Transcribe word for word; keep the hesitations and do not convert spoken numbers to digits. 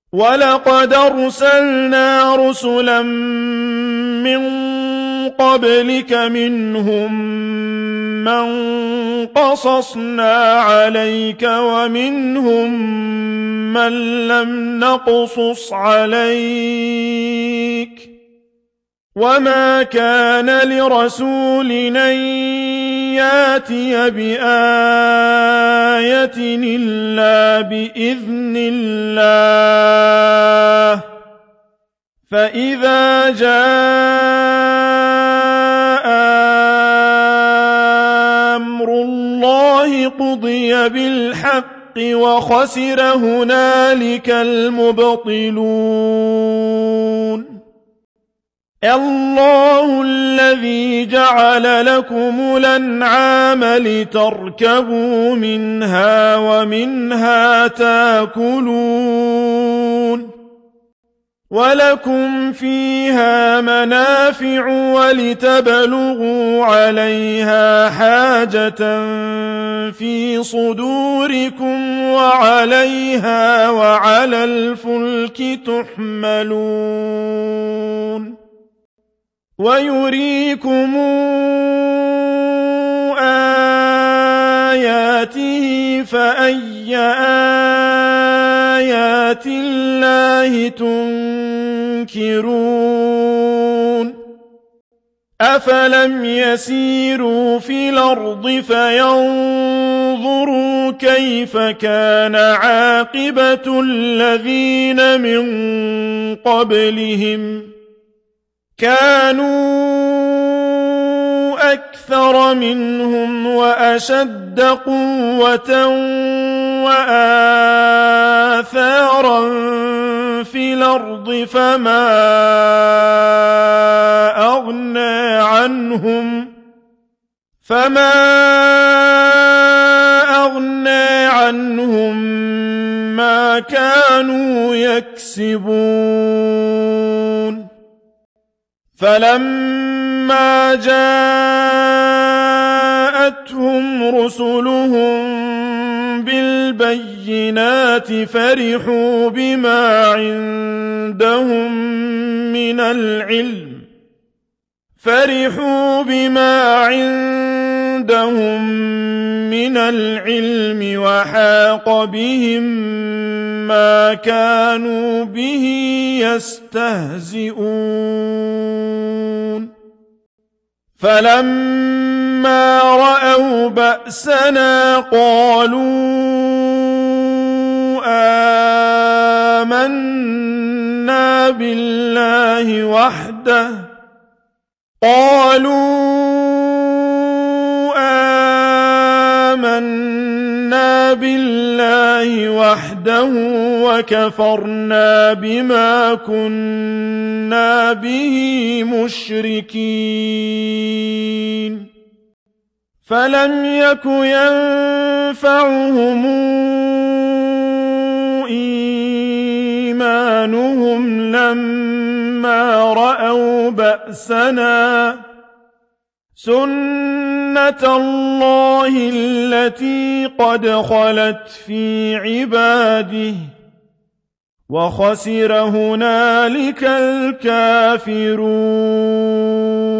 وَلَقَدْ أَرْسَلْنَا رُسُلًا مِّن قَبْلِكَ مِنْهُم مَّن قَصَصْنَا عَلَيْكَ وَمِنْهُم مَّن لَّمْ نَقْصُصْ عَلَيْكَ ۗ وَمَا كَانَ لِرَسُولٍ أَن يَأْتِيَ بِآيَةٍ إِلَّا بِإِذْنِ اللَّهِ ۚ فَإِذَا جَاءَ أَمْرُ اللَّهِ قُضِيَ بِالْحَقِّ وَخَسِرَ هُنَالِكَ الْمُبْطِلُونَ اللَّهُ الَّذِي جَعَلَ لَكُمُ الْأَنْعَامَ لِتَرْكَبُوا مِنْهَا وَمِنْهَا تَأْكُلُونَ وَلَكُمْ فِيهَا مَنَافِعُ وَلِتَبْلُغُوا عَلَيْهَا حَاجَةً فِي صُدُورِكُمْ وَعَلَيْهَا وَعَلَى الْفُلْكِ تُحْمَلُونَ وَيُرِيكُمْ آيَاتِهِ فَأَيَّ آيَاتِ اللَّهِ تُنكِرُونَ أَفَلَمْ يَسِيرُوا فِي الْأَرْضِ فَيَنظُرُوا كَيْفَ كَانَ عَاقِبَةُ الَّذِينَ مِن قَبْلِهِمْ ۚ كَانُوا أَكْثَرَ مِنْهُمْ وَأَشَدَّ قُوَّةً وَآثَارًا فِي الْأَرْضِ فَمَا أَغْنَىٰ عَنْهُم فَمَا أَغْنَىٰ عَنْهُم مَّا كَانُوا يَكْسِبُونَ فَلَمَّا جَاءَتْهُمْ رُسُلُهُم بِالْبَيِّنَاتِ فَرِحُوا بِمَا عِندَهُم مِّنَ الْعِلْمِ فَرِحُوا بِمَا عِندَهُم مِّنَ الْعِلْمِ وَحَاقَ بِهِم مَّا كَانُوا بِهِ يَسْتَهْزِئُونَ فَلَمَّا رَأَوْا بَأْسَنَا قَالُوا آمَنَّا بِاللَّهِ وَحْدَهُ قَالُوا آمَنَّا بِاللَّهِ وَحْدَهُ وَكَفَرْنَا بِمَا كُنَّا بِهِ مُشْرِكِينَ فَلَمْ يَكُ يَنفَعُهُمْ إِيمَانُهُمْ لَمَّا رَأَوْا بَأْسَنَا ۖ سُنَّتَ اللَّهِ الَّتِي قَدْ خَلَتْ فِي عِبَادِهِ ۖ وَخَسِرَ هُنَالِكَ الْكَافِرُونَ